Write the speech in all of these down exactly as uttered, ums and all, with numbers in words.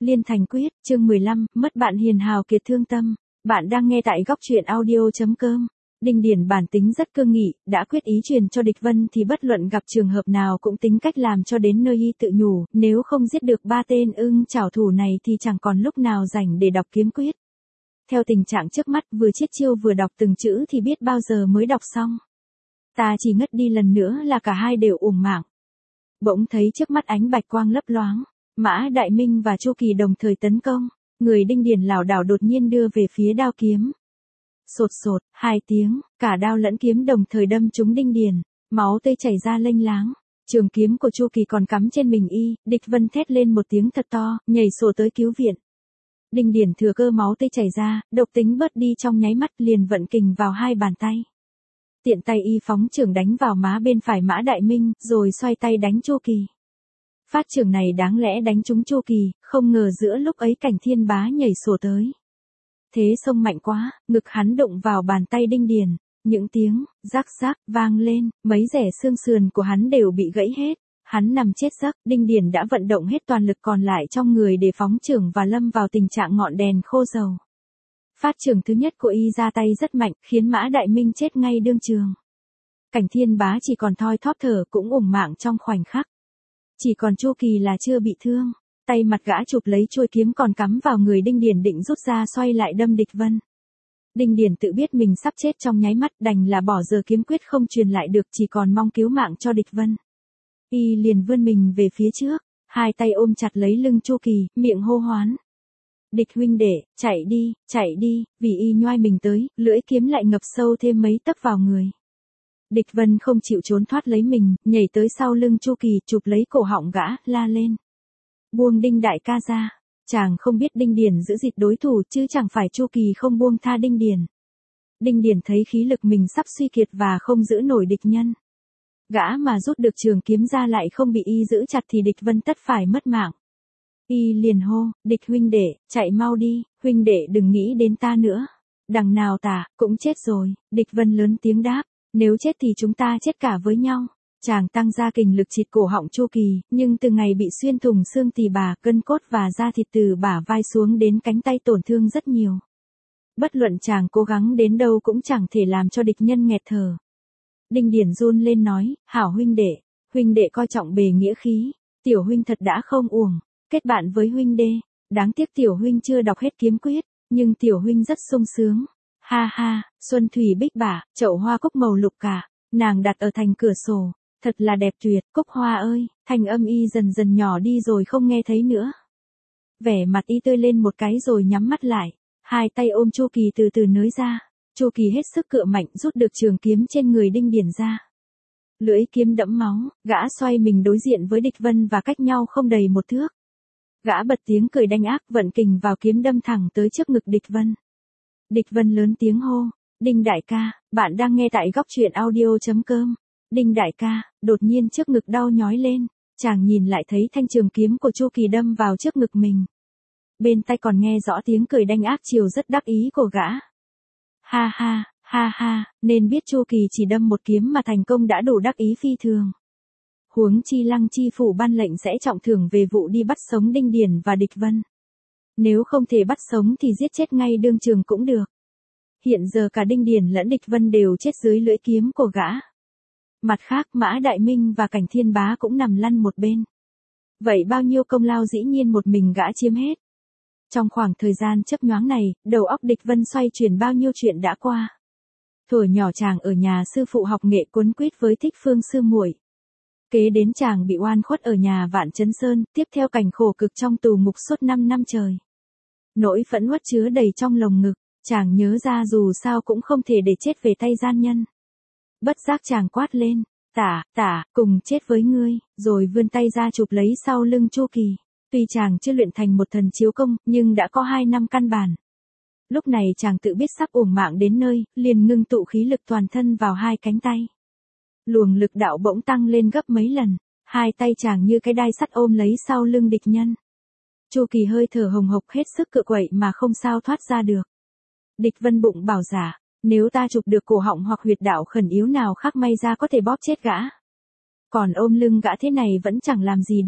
Liên thành quyết, chương mười lăm, mất bạn hiền hào kiệt thương tâm. Bạn đang nghe tại góc truyện audio chấm com. Đinh Điền bản tính rất cương nghị, đã quyết ý truyền cho địch vân thì bất luận gặp trường hợp nào cũng tính cách làm cho đến nơi y tự nhủ, nếu không giết được ba tên ưng trảo thủ này thì chẳng còn lúc nào rảnh để đọc kiếm quyết. Theo tình trạng trước mắt vừa chiết chiêu vừa đọc từng chữ thì biết bao giờ mới đọc xong. Ta chỉ ngất đi lần nữa là cả hai đều uổng mạng. Bỗng thấy trước mắt ánh bạch quang lấp loáng. Mã Đại Minh và Chu Kỳ đồng thời tấn công, người Đinh Điền lảo đảo đột nhiên đưa về phía đao kiếm. Sột sột, hai tiếng, cả đao lẫn kiếm đồng thời đâm trúng Đinh Điền, máu tươi chảy ra lênh láng. Trường kiếm của Chu Kỳ còn cắm trên mình y, địch vân thét lên một tiếng thật to, nhảy sổ tới cứu viện. Đinh Điền thừa cơ máu tươi chảy ra, độc tính bớt đi trong nháy mắt liền vận kình vào hai bàn tay. Tiện tay y phóng trường đánh vào má bên phải Mã Đại Minh, rồi xoay tay đánh Chu Kỳ. Phát trường này đáng lẽ đánh trúng Chu Kỳ, không ngờ giữa lúc ấy Cảnh Thiên Bá nhảy sổ tới. Thế xông mạnh quá, ngực hắn đụng vào bàn tay Đinh Điền, những tiếng rắc rắc vang lên, mấy rẻ xương sườn của hắn đều bị gãy hết. Hắn nằm chết giấc, Đinh Điền đã vận động hết toàn lực còn lại trong người để phóng trường và lâm vào tình trạng ngọn đèn khô dầu. Phát trường thứ nhất của y ra tay rất mạnh, khiến Mã Đại Minh chết ngay đương trường. Cảnh Thiên Bá chỉ còn thoi thóp thở cũng uổng mạng trong khoảnh khắc. Chỉ còn Chu Kỳ là chưa bị thương, tay mặt gã chụp lấy chuôi kiếm còn cắm vào người Đinh Điền định rút ra xoay lại đâm địch vân. Đinh Điền tự biết mình sắp chết trong nháy mắt đành là bỏ giờ kiếm quyết không truyền lại được chỉ còn mong cứu mạng cho địch vân. Y liền vươn mình về phía trước, hai tay ôm chặt lấy lưng Chu Kỳ, miệng hô hoán. Địch huynh đệ, chạy đi, chạy đi, vì y nhoai mình tới, lưỡi kiếm lại ngập sâu thêm mấy tấc vào người. Địch vân không chịu trốn thoát lấy mình, nhảy tới sau lưng Chu Kỳ chụp lấy cổ họng gã, la lên. Buông Đinh đại ca ra, chàng không biết Đinh Điền giữ gìn đối thủ chứ chẳng phải Chu Kỳ không buông tha Đinh Điền. Đinh Điền thấy khí lực mình sắp suy kiệt và không giữ nổi địch nhân. Gã mà rút được trường kiếm ra lại không bị y giữ chặt thì địch vân tất phải mất mạng. Y liền hô, địch huynh đệ, chạy mau đi, huynh đệ đừng nghĩ đến ta nữa. Đằng nào tả, cũng chết rồi, địch vân lớn tiếng đáp. Nếu chết thì chúng ta chết cả với nhau. Chàng tăng ra kình lực chịt cổ họng Chu Kỳ, nhưng từ ngày bị xuyên thủng xương tỳ bà, gân cốt và da thịt từ bả vai xuống đến cánh tay tổn thương rất nhiều. Bất luận chàng cố gắng đến đâu cũng chẳng thể làm cho địch nhân nghẹt thở. Đinh Điền run lên nói, hảo huynh đệ, huynh đệ coi trọng bề nghĩa khí, tiểu huynh thật đã không uổng, kết bạn với huynh đê, đáng tiếc tiểu huynh chưa đọc hết kiếm quyết, nhưng tiểu huynh rất sung sướng. Ha ha, Xuân Thủy Bích Bả, chậu hoa cúc màu lục cả, nàng đặt ở thành cửa sổ, thật là đẹp tuyệt, cúc hoa ơi, thanh âm y dần dần nhỏ đi rồi không nghe thấy nữa. Vẻ mặt y tươi lên một cái rồi nhắm mắt lại, hai tay ôm Chu Kỳ từ từ nới ra, Chu Kỳ hết sức cựa mạnh rút được trường kiếm trên người Đinh Điền ra. Lưỡi kiếm đẫm máu, gã xoay mình đối diện với địch vân và cách nhau không đầy một thước. Gã bật tiếng cười đanh ác vận kình vào kiếm đâm thẳng tới trước ngực địch vân. Địch vân lớn tiếng hô, Đinh đại ca, bạn đang nghe tại góc truyện audio chấm com. Đinh đại ca, đột nhiên trước ngực đau nhói lên, chàng nhìn lại thấy thanh trường kiếm của Chu Kỳ đâm vào trước ngực mình. Bên tai còn nghe rõ tiếng cười đanh ác chiều rất đắc ý của gã. Ha ha, ha ha, nên biết Chu Kỳ chỉ đâm một kiếm mà thành công đã đủ đắc ý phi thường. Huống chi Lăng chi phủ ban lệnh sẽ trọng thưởng về vụ đi bắt sống Đinh Điền và địch vân. Nếu không thể bắt sống thì giết chết ngay đương trường cũng được. Hiện giờ cả Đinh Điền lẫn địch vân đều chết dưới lưỡi kiếm của gã. Mặt khác Mã Đại Minh và Cảnh Thiên Bá cũng nằm lăn một bên. Vậy bao nhiêu công lao dĩ nhiên một mình gã chiếm hết. Trong khoảng thời gian chớp nhoáng này, đầu óc địch vân xoay chuyển bao nhiêu chuyện đã qua. Thuở nhỏ chàng ở nhà sư phụ học nghệ cuốn quýt với Thích Phương sư muội. Kế đến chàng bị oan khuất ở nhà Vạn Chấn Sơn, tiếp theo cảnh khổ cực trong tù ngục suốt năm năm trời. Nỗi phẫn uất chứa đầy trong lồng ngực, chàng nhớ ra dù sao cũng không thể để chết về tay gian nhân. Bất giác chàng quát lên, tả, tả, cùng chết với ngươi, rồi vươn tay ra chụp lấy sau lưng Chu Kỳ. Tuy chàng chưa luyện thành một thần chiếu công, nhưng đã có hai năm căn bản. Lúc này chàng tự biết sắp uổng mạng đến nơi, liền ngưng tụ khí lực toàn thân vào hai cánh tay. Luồng lực đạo bỗng tăng lên gấp mấy lần, hai tay chàng như cái đai sắt ôm lấy sau lưng địch nhân. Chu Kỳ hơi thở hồng hộc hết sức cựa quậy mà không sao thoát ra được. Địch vân bụng bảo giả, nếu ta chụp được cổ họng hoặc huyệt đạo khẩn yếu nào khác may ra có thể bóp chết gã. Còn ôm lưng gã thế này vẫn chẳng làm gì được.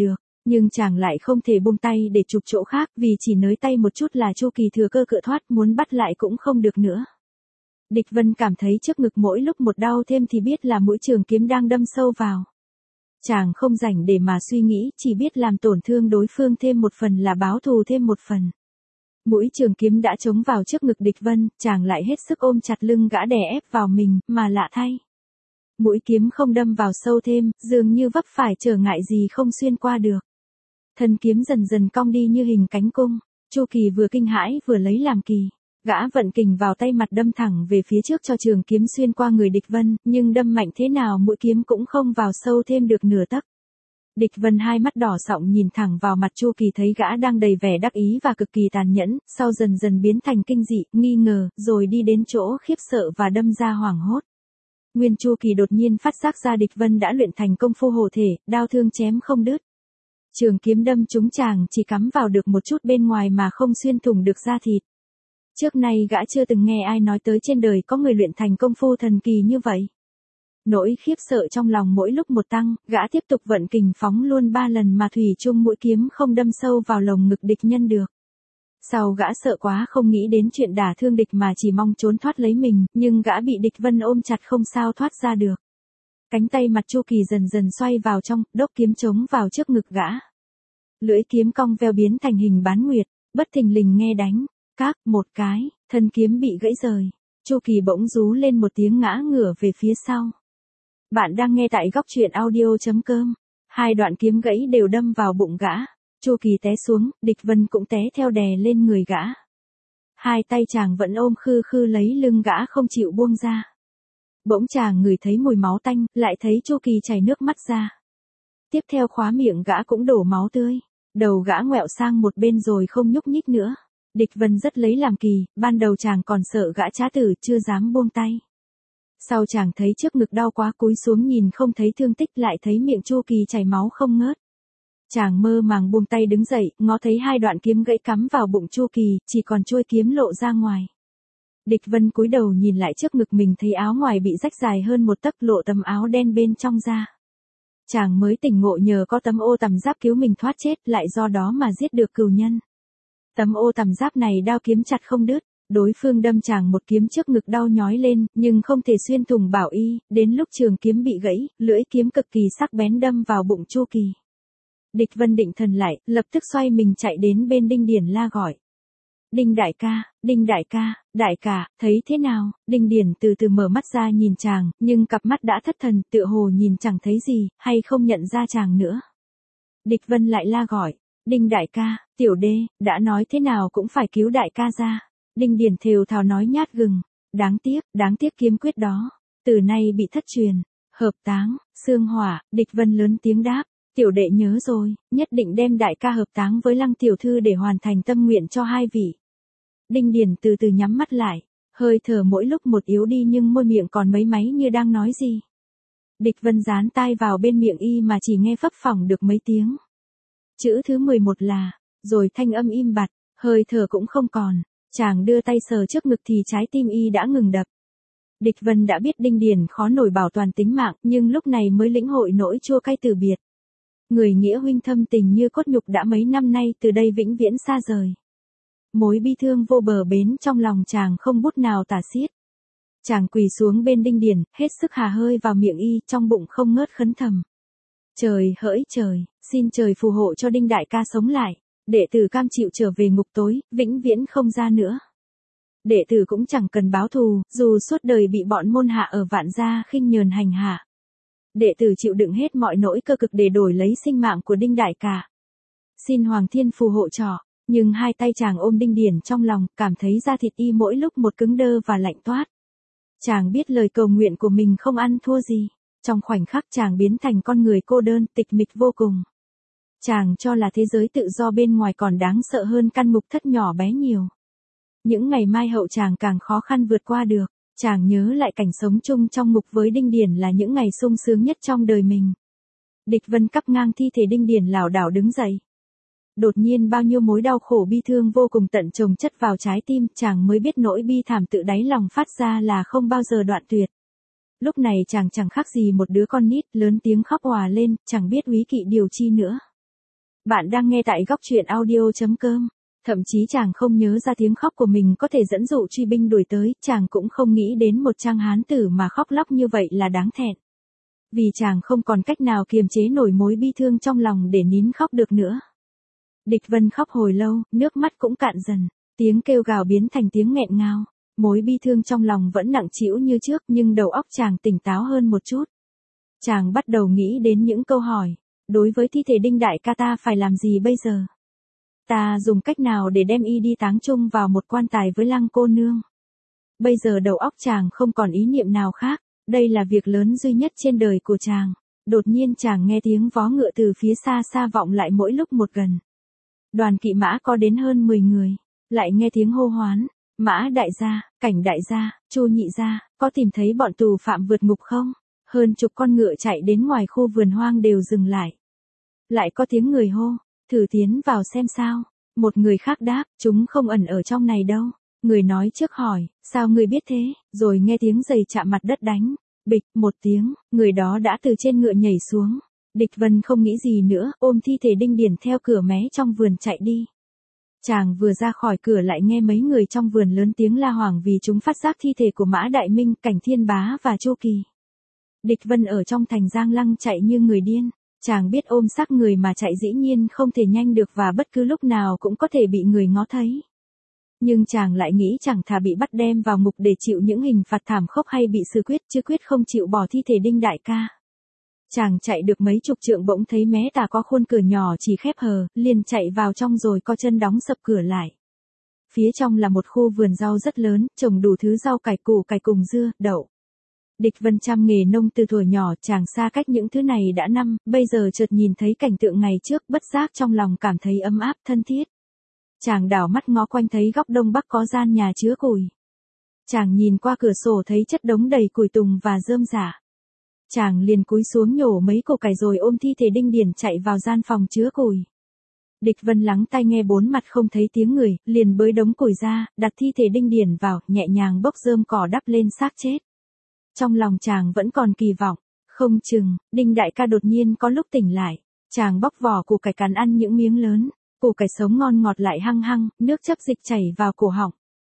Nhưng chàng lại không thể buông tay để chụp chỗ khác, vì chỉ nới tay một chút là Chu Kỳ thừa cơ cự thoát, muốn bắt lại cũng không được nữa. Địch Vân cảm thấy trước ngực mỗi lúc một đau thêm thì biết là mũi trường kiếm đang đâm sâu vào. Chàng không rảnh để mà suy nghĩ, chỉ biết làm tổn thương đối phương thêm một phần là báo thù thêm một phần. Mũi trường kiếm đã chống vào trước ngực Địch Vân, chàng lại hết sức ôm chặt lưng gã đè ép vào mình, mà lạ thay. Mũi kiếm không đâm vào sâu thêm, dường như vấp phải trở ngại gì không xuyên qua được. Thân kiếm dần dần cong đi như hình cánh cung, Chu Kỳ vừa kinh hãi vừa lấy làm kỳ. Gã vận kình vào tay mặt đâm thẳng về phía trước cho trường kiếm xuyên qua người Địch Vân, nhưng đâm mạnh thế nào mũi kiếm cũng không vào sâu thêm được nửa tấc. Địch Vân hai mắt đỏ sọng nhìn thẳng vào mặt Chu Kỳ, thấy gã đang đầy vẻ đắc ý và cực kỳ tàn nhẫn, sau dần dần biến thành kinh dị, nghi ngờ, rồi đi đến chỗ khiếp sợ và đâm ra hoảng hốt. Nguyên Chu Kỳ đột nhiên phát giác ra Địch Vân đã luyện thành công phu hổ thể, đao thương chém không đứt. Trường kiếm đâm trúng chàng chỉ cắm vào được một chút bên ngoài mà không xuyên thủng được da thịt. Trước nay gã chưa từng nghe ai nói tới trên đời có người luyện thành công phu thần kỳ như vậy. Nỗi khiếp sợ trong lòng mỗi lúc một tăng, gã tiếp tục vận kình phóng luôn ba lần mà thủy chung mũi kiếm không đâm sâu vào lồng ngực địch nhân được. Sau gã sợ quá không nghĩ đến chuyện đả thương địch mà chỉ mong trốn thoát lấy mình, nhưng gã bị Địch Vân ôm chặt không sao thoát ra được. Cánh tay mặt Chu Kỳ dần dần xoay vào trong, đốc kiếm chống vào trước ngực gã. Lưỡi kiếm cong veo biến thành hình bán nguyệt, bất thình lình nghe đánh, các, một cái, thân kiếm bị gãy rời. Chu Kỳ bỗng rú lên một tiếng ngã ngửa về phía sau. Bạn đang nghe tại góc truyện audio chấm com. Hai đoạn kiếm gãy đều đâm vào bụng gã. Chu Kỳ té xuống, Địch Vân cũng té theo đè lên người gã. Hai tay chàng vẫn ôm khư khư lấy lưng gã không chịu buông ra. Bỗng chàng ngửi thấy mùi máu tanh, lại thấy Chu Kỳ chảy nước mắt ra. Tiếp theo khóa miệng gã cũng đổ máu tươi. Đầu gã ngoẹo sang một bên rồi không nhúc nhích nữa. Địch Vân rất lấy làm kỳ, ban đầu chàng còn sợ gã trá tử chưa dám buông tay. Sau chàng thấy trước ngực đau quá cúi xuống nhìn không thấy thương tích, lại thấy miệng Chu Kỳ chảy máu không ngớt. Chàng mơ màng buông tay đứng dậy, ngó thấy hai đoạn kiếm gãy cắm vào bụng Chu Kỳ, chỉ còn chuôi kiếm lộ ra ngoài. Địch Vân cúi đầu nhìn lại trước ngực mình thấy áo ngoài bị rách dài hơn một tấc, lộ tấm áo đen bên trong ra. Chàng mới tỉnh ngộ nhờ có tấm ô tằm giáp cứu mình thoát chết, lại do đó mà giết được cừu nhân. Tấm ô tằm giáp này đao kiếm chặt không đứt, đối phương đâm chàng một kiếm trước ngực đau nhói lên, nhưng không thể xuyên thủng bảo y, đến lúc trường kiếm bị gãy, lưỡi kiếm cực kỳ sắc bén đâm vào bụng Chu Kỳ. Địch Vân định thần lại, lập tức xoay mình chạy đến bên Đinh Điển la gọi. Đinh đại ca, Đinh đại ca, đại ca, thấy thế nào? Đinh Điển từ từ mở mắt ra nhìn chàng, nhưng cặp mắt đã thất thần, tựa hồ nhìn chẳng thấy gì, hay không nhận ra chàng nữa. Địch Vân lại la gọi. Đinh đại ca, tiểu đê, đã nói thế nào cũng phải cứu đại ca ra. Đinh Điển thều thào nói nhát gừng. Đáng tiếc, đáng tiếc kiếm quyết đó. Từ nay bị thất truyền. Hợp táng, xương hỏa, Địch Vân lớn tiếng đáp. Tiểu đệ nhớ rồi, nhất định đem đại ca hợp táng với Lăng tiểu thư để hoàn thành tâm nguyện cho hai vị. Đinh Điển từ từ nhắm mắt lại, hơi thở mỗi lúc một yếu đi nhưng môi miệng còn mấy máy như đang nói gì. Địch Vân dán tai vào bên miệng y mà chỉ nghe phấp phỏng được mấy tiếng. Chữ thứ mười một là, rồi thanh âm im bặt, hơi thở cũng không còn, chàng đưa tay sờ trước ngực thì trái tim y đã ngừng đập. Địch Vân đã biết Đinh Điển khó nổi bảo toàn tính mạng, nhưng lúc này mới lĩnh hội nỗi chua cay từ biệt. Người nghĩa huynh thâm tình như cốt nhục đã mấy năm nay từ đây vĩnh viễn xa rời. Mối bi thương vô bờ bến trong lòng chàng không bút nào tả xiết. Chàng quỳ xuống bên Đinh Điển, hết sức hà hơi vào miệng y, trong bụng không ngớt khấn thầm. Trời hỡi trời, xin trời phù hộ cho Đinh đại ca sống lại. Đệ tử cam chịu trở về ngục tối, vĩnh viễn không ra nữa. Đệ tử cũng chẳng cần báo thù, dù suốt đời bị bọn môn hạ ở Vạn Gia khinh nhờn hành hạ. Đệ tử chịu đựng hết mọi nỗi cơ cực để đổi lấy sinh mạng của Đinh đại ca. Xin Hoàng Thiên phù hộ trò. Nhưng hai tay chàng ôm Đinh Điển trong lòng, cảm thấy da thịt y mỗi lúc một cứng đơ và lạnh toát. Chàng biết lời cầu nguyện của mình không ăn thua gì. Trong khoảnh khắc chàng biến thành con người cô đơn, tịch mịch vô cùng. Chàng cho là thế giới tự do bên ngoài còn đáng sợ hơn căn ngục thất nhỏ bé nhiều. Những ngày mai hậu chàng càng khó khăn vượt qua được. Chàng nhớ lại cảnh sống chung trong ngục với Đinh Điển là những ngày sung sướng nhất trong đời mình. Địch Vân cắp ngang thi thể Đinh Điển lảo đảo đứng dậy. Đột nhiên bao nhiêu mối đau khổ bi thương vô cùng tận chồng chất vào trái tim, chàng mới biết nỗi bi thảm tự đáy lòng phát ra là không bao giờ đoạn tuyệt. Lúc này chàng chẳng khác gì một đứa con nít, lớn tiếng khóc òa lên, chẳng biết úy kỵ điều chi nữa. Bạn đang nghe tại góc truyện audio chấm com. Thậm chí chàng không nhớ ra tiếng khóc của mình có thể dẫn dụ truy binh đuổi tới, chàng cũng không nghĩ đến một trang hán tử mà khóc lóc như vậy là đáng thẹn. Vì chàng không còn cách nào kiềm chế nổi mối bi thương trong lòng để nín khóc được nữa. Địch Vân khóc hồi lâu, nước mắt cũng cạn dần, tiếng kêu gào biến thành tiếng nghẹn ngào. Mối bi thương trong lòng vẫn nặng trĩu như trước nhưng đầu óc chàng tỉnh táo hơn một chút. Chàng bắt đầu nghĩ đến những câu hỏi. Đối với thi thể Đinh đại ca ta phải làm gì bây giờ? Ta dùng cách nào để đem y đi táng chung vào một quan tài với Lăng cô nương? Bây giờ đầu óc chàng không còn ý niệm nào khác, đây là việc lớn duy nhất trên đời của chàng. Đột nhiên chàng nghe tiếng vó ngựa từ phía xa xa vọng lại mỗi lúc một gần. Đoàn kỵ mã có đến hơn mười người, lại nghe tiếng hô hoán, Mã đại gia, Cảnh đại gia, Chu nhị gia, có tìm thấy bọn tù phạm vượt ngục không? Hơn chục con ngựa chạy đến ngoài khu vườn hoang đều dừng lại. Lại có tiếng người hô, thử tiến vào xem sao. Một người khác đáp, chúng không ẩn ở trong này đâu. Người nói trước hỏi, sao người biết thế? Rồi nghe tiếng giày chạm mặt đất đánh. Bịch, một tiếng, người đó đã từ trên ngựa nhảy xuống. Địch Vân không nghĩ gì nữa, ôm thi thể Đinh Điển theo cửa mé trong vườn chạy đi. Chàng vừa ra khỏi cửa lại nghe mấy người trong vườn lớn tiếng la hoảng vì chúng phát giác thi thể của Mã Đại Minh, Cảnh Thiên Bá và Chu Kỳ. Địch Vân ở trong thành Giang Lăng chạy như người điên, chàng biết ôm xác người mà chạy dĩ nhiên không thể nhanh được và bất cứ lúc nào cũng có thể bị người ngó thấy. Nhưng chàng lại nghĩ chẳng thà bị bắt đem vào ngục để chịu những hình phạt thảm khốc hay bị xử quyết chứ quyết không chịu bỏ thi thể Đinh đại ca. Chàng chạy được mấy chục trượng bỗng thấy mé tà có khuôn cửa nhỏ chỉ khép hờ, liền chạy vào trong rồi co chân đóng sập cửa lại. Phía trong là một khu vườn rau rất lớn, trồng đủ thứ rau cải củ cải cùng dưa, đậu. Địch Vân chăm nghề nông từ thuở nhỏ, chàng xa cách những thứ này đã năm, bây giờ chợt nhìn thấy cảnh tượng ngày trước, bất giác trong lòng cảm thấy ấm áp thân thiết. Chàng đảo mắt ngó quanh thấy góc đông bắc có gian nhà chứa củi. Chàng nhìn qua cửa sổ thấy chất đống đầy củi tùng và rơm rả. Chàng liền cúi xuống nhổ mấy củ cải rồi ôm thi thể Đinh Điển chạy vào gian phòng chứa củi. Địch Vân lắng tai nghe bốn mặt không thấy tiếng người, liền bới đống củi ra, đặt thi thể Đinh Điển vào, nhẹ nhàng bốc rơm cỏ đắp lên xác chết. Trong lòng chàng vẫn còn kỳ vọng, không chừng, Đinh đại ca đột nhiên có lúc tỉnh lại. Chàng bóc vỏ củ cải cắn ăn những miếng lớn, củ cải sống ngon ngọt lại hăng hăng, nước chắp dịch chảy vào cổ họng.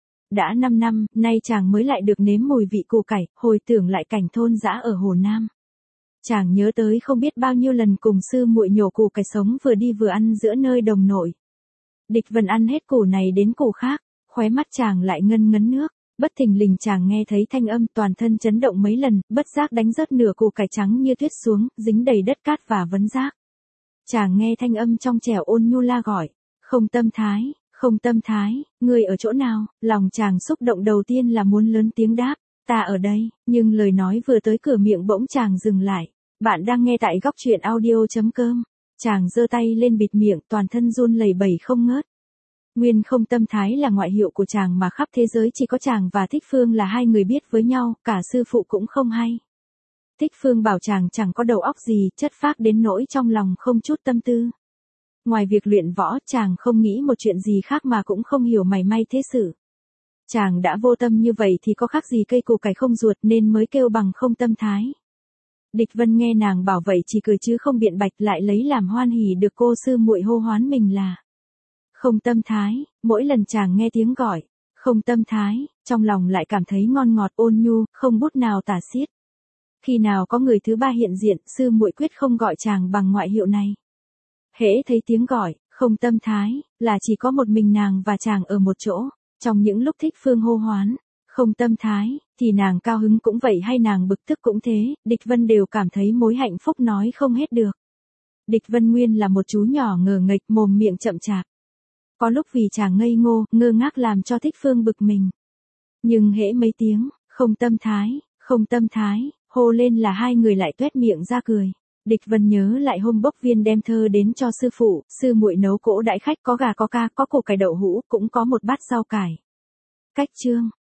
Đã năm năm, nay chàng mới lại được nếm mùi vị củ cải, hồi tưởng lại cảnh thôn dã ở Hồ Nam. Chàng nhớ tới không biết bao nhiêu lần cùng sư muội nhổ củ cải sống vừa đi vừa ăn giữa nơi đồng nội. Địch Vân ăn hết củ này đến củ khác, khóe mắt chàng lại ngân ngấn nước. Bất thình lình chàng nghe thấy thanh âm, toàn thân chấn động mấy lần, bất giác đánh rớt nửa củ cải trắng như tuyết xuống, dính đầy đất cát và vấn rác. Chàng nghe thanh âm trong trẻo ôn nhu la gọi, Không Tâm Thái, Không Tâm Thái, ngươi ở chỗ nào? Lòng chàng xúc động đầu tiên là muốn lớn tiếng đáp, ta ở đây, nhưng lời nói vừa tới cửa miệng bỗng chàng dừng lại. Bạn đang nghe tại góc truyện audio chấm com. Chàng giơ tay lên bịt miệng, toàn thân run lẩy bẩy không ngớt. Nguyên Không Tâm Thái là ngoại hiệu của chàng mà khắp thế giới chỉ có chàng và Thích Phương là hai người biết với nhau, cả sư phụ cũng không hay. Thích Phương bảo chàng chẳng có đầu óc gì, chất phác đến nỗi trong lòng không chút tâm tư. Ngoài việc luyện võ, chàng không nghĩ một chuyện gì khác mà cũng không hiểu mảy may thế sự. Chàng đã vô tâm như vậy thì có khác gì cây củ cải không ruột nên mới kêu bằng không tâm thái. Địch Vân nghe nàng bảo vậy chỉ cười chứ không biện bạch, lại lấy làm hoan hỉ được cô sư muội hô hoán mình là Không Tâm Thái. Mỗi lần chàng nghe tiếng gọi Không Tâm Thái, trong lòng lại cảm thấy ngon ngọt ôn nhu, không bút nào tả xiết. Khi nào có người thứ ba hiện diện, sư muội quyết không gọi chàng bằng ngoại hiệu này. Hễ thấy tiếng gọi Không Tâm Thái, là chỉ có một mình nàng và chàng ở một chỗ. Trong những lúc Thích Phương hô hoán Không Tâm Thái, thì nàng cao hứng cũng vậy hay nàng bực tức cũng thế, Địch Vân đều cảm thấy mối hạnh phúc nói không hết được. Địch Vân nguyên là một chú nhỏ ngờ nghệch, mồm miệng chậm chạp. Có lúc vì chàng ngây ngô, ngơ ngác làm cho Thích Phương bực mình. Nhưng hễ mấy tiếng Không Tâm Thái, Không Tâm Thái, hô lên là hai người lại tuét miệng ra cười. Địch Vân nhớ lại hôm Bốc Viên đem thơ đến cho sư phụ, sư muội nấu cỗ đãi khách có gà có ca, có củ cải đậu hũ, cũng có một bát rau cải. Cách chương,